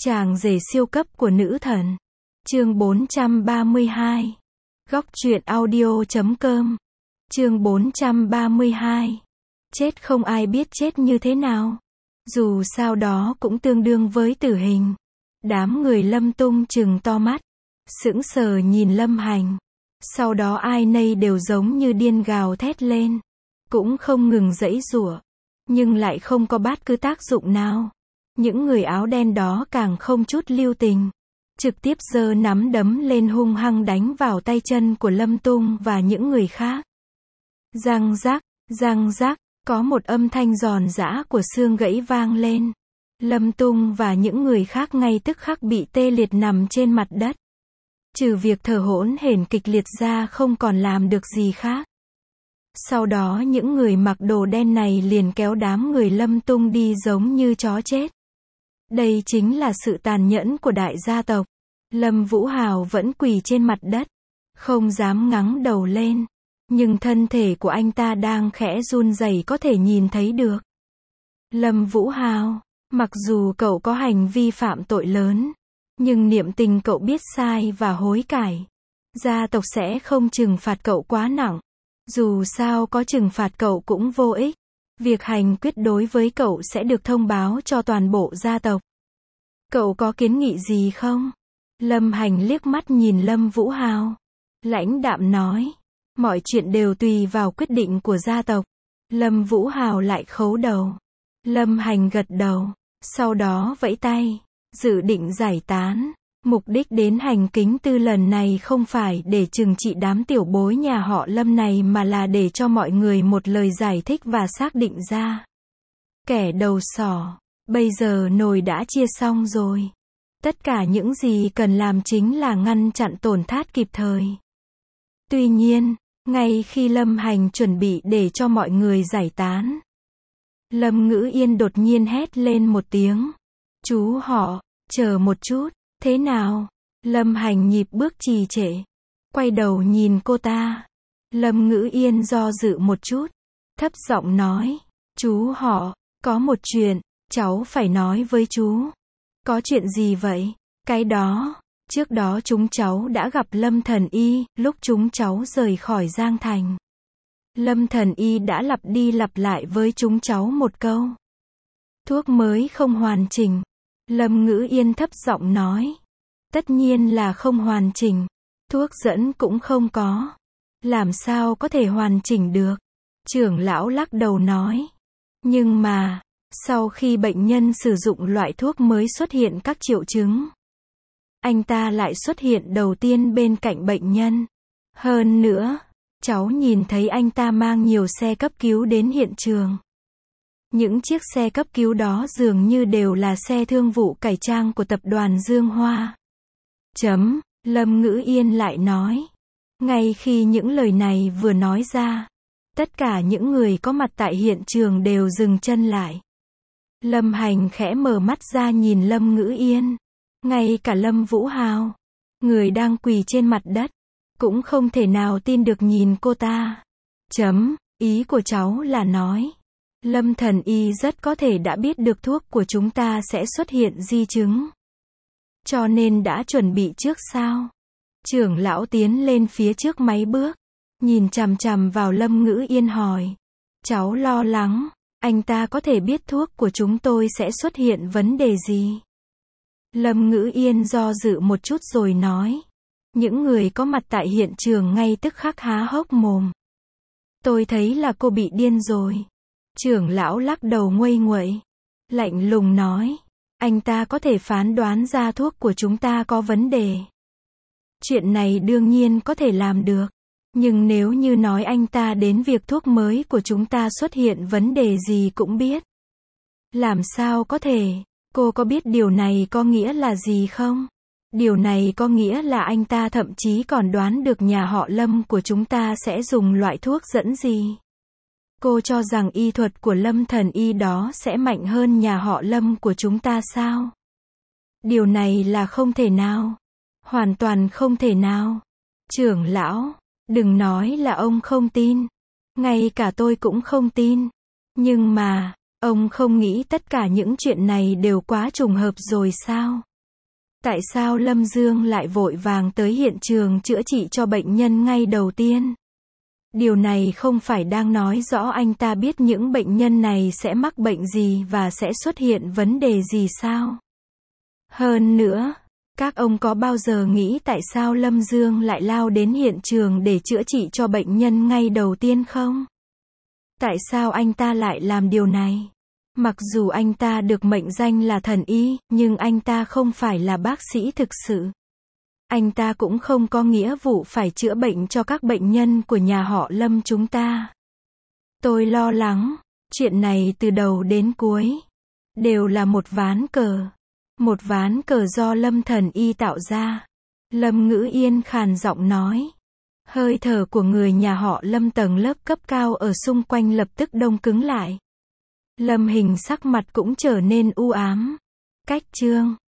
Chàng rể siêu cấp của nữ thần. Chương 432. Góc truyện audio.com. Chương 432. Chết không ai biết chết như thế nào. Dù sao đó cũng tương đương với tử hình. Đám người Lâm Tung trừng to mắt, sững sờ nhìn Lâm Hành. Sau đó ai nấy đều giống như điên gào thét lên, cũng không ngừng giãy giụa, nhưng lại không có bất cứ tác dụng nào. Những người áo đen đó càng không chút lưu tình, trực tiếp giơ nắm đấm lên hung hăng đánh vào tay chân của Lâm Tung và những người khác. Răng rắc, có một âm thanh giòn giã của xương gãy vang lên. Lâm Tung và những người khác ngay tức khắc bị tê liệt nằm trên mặt đất. Trừ việc thở hổn hển kịch liệt ra không còn làm được gì khác. Sau đó những người mặc đồ đen này liền kéo đám người Lâm Tung đi giống như chó chết. Đây chính là sự tàn nhẫn của đại gia tộc. Lâm Vũ Hào vẫn quỳ trên mặt đất, không dám ngẩng đầu lên, nhưng thân thể của anh ta đang khẽ run rẩy có thể nhìn thấy được. Lâm Vũ Hào, mặc dù cậu có hành vi phạm tội lớn, nhưng niệm tình cậu biết sai và hối cải. Gia tộc sẽ không trừng phạt cậu quá nặng. Dù sao có trừng phạt cậu cũng vô ích. Việc hành quyết đối với cậu sẽ được thông báo cho toàn bộ gia tộc. Cậu có kiến nghị gì không? Lâm Hành liếc mắt nhìn Lâm Vũ Hào, lãnh đạm nói. Mọi chuyện đều tùy vào quyết định của gia tộc. Lâm Vũ Hào lại khấu đầu. Lâm Hành gật đầu, sau đó vẫy tay, dự định giải tán. Mục đích đến hành kính tư lần này không phải để trừng trị đám tiểu bối nhà họ Lâm này mà là để cho mọi người một lời giải thích và xác định ra. Kẻ đầu sỏ, bây giờ nồi đã chia xong rồi. Tất cả những gì cần làm chính là ngăn chặn tổn thất kịp thời. Tuy nhiên, ngay khi Lâm Hành chuẩn bị để cho mọi người giải tán, Lâm Ngữ Yên đột nhiên hét lên một tiếng. Chú họ, chờ một chút. Thế nào? Lâm Hành nhịp bước trì trệ, quay đầu nhìn cô ta. Lâm Ngữ Yên do dự một chút, thấp giọng nói. Chú họ, có một chuyện, cháu phải nói với chú. Có chuyện gì vậy? Cái đó, trước đó chúng cháu đã gặp Lâm Thần Y, lúc chúng cháu rời khỏi Giang Thành. Lâm Thần Y đã lặp đi lặp lại với chúng cháu một câu. Thuốc mới không hoàn chỉnh. Lâm Ngữ Yên thấp giọng nói. Tất nhiên là không hoàn chỉnh. Thuốc dẫn cũng không có. Làm sao có thể hoàn chỉnh được? Trưởng lão lắc đầu nói. Nhưng mà, sau khi bệnh nhân sử dụng loại thuốc mới xuất hiện các triệu chứng, anh ta lại xuất hiện đầu tiên bên cạnh bệnh nhân. Hơn nữa, cháu nhìn thấy anh ta mang nhiều xe cấp cứu đến hiện trường. Những chiếc xe cấp cứu đó dường như đều là xe thương vụ cải trang của tập đoàn Dương Hoa. Lâm Ngữ Yên lại nói. Ngay khi những lời này vừa nói ra, tất cả những người có mặt tại hiện trường đều dừng chân lại. Lâm Hành khẽ mở mắt ra nhìn Lâm Ngữ Yên. Ngay cả Lâm Vũ Hào, người đang quỳ trên mặt đất, cũng không thể nào tin được nhìn cô ta. Ý của cháu là nói, Lâm Thần Y rất có thể đã biết được thuốc của chúng ta sẽ xuất hiện di chứng, cho nên đã chuẩn bị trước sao? Trưởng lão tiến lên phía trước mấy bước, nhìn chằm chằm vào Lâm Ngữ Yên hỏi. Cháu lo lắng, anh ta có thể biết thuốc của chúng tôi sẽ xuất hiện vấn đề gì? Lâm Ngữ Yên do dự một chút rồi nói. Những người có mặt tại hiện trường ngay tức khắc há hốc mồm. Tôi thấy là cô bị điên rồi. Trưởng lão lắc đầu nguây nguậy, lạnh lùng nói. Anh ta có thể phán đoán ra thuốc của chúng ta có vấn đề. Chuyện này đương nhiên có thể làm được. Nhưng nếu như nói anh ta đến việc thuốc mới của chúng ta xuất hiện vấn đề gì cũng biết. Làm sao có thể? Cô có biết điều này có nghĩa là gì không? Điều này có nghĩa là anh ta thậm chí còn đoán được nhà họ Lâm của chúng ta sẽ dùng loại thuốc dẫn gì. Cô cho rằng y thuật của Lâm Thần Y đó sẽ mạnh hơn nhà họ Lâm của chúng ta sao? Điều này là không thể nào. Hoàn toàn không thể nào. Trưởng lão, đừng nói là ông không tin. Ngay cả tôi cũng không tin. Nhưng mà, ông không nghĩ tất cả những chuyện này đều quá trùng hợp rồi sao? Tại sao Lâm Dương lại vội vàng tới hiện trường chữa trị cho bệnh nhân ngay đầu tiên? Điều này không phải đang nói rõ anh ta biết những bệnh nhân này sẽ mắc bệnh gì và sẽ xuất hiện vấn đề gì sao? Hơn nữa, các ông có bao giờ nghĩ tại sao Lâm Dương lại lao đến hiện trường để chữa trị cho bệnh nhân ngay đầu tiên không? Tại sao anh ta lại làm điều này? Mặc dù anh ta được mệnh danh là thần y, nhưng anh ta không phải là bác sĩ thực sự. Anh ta cũng không có nghĩa vụ phải chữa bệnh cho các bệnh nhân của nhà họ Lâm chúng ta. Tôi lo lắng, chuyện này từ đầu đến cuối đều là một ván cờ. Một ván cờ do Lâm thần y tạo ra. Lâm Ngữ Yên khàn giọng nói. Hơi thở của người nhà họ Lâm tầng lớp cấp cao ở xung quanh lập tức đông cứng lại. Lâm Hình sắc mặt cũng trở nên u ám. Cách chương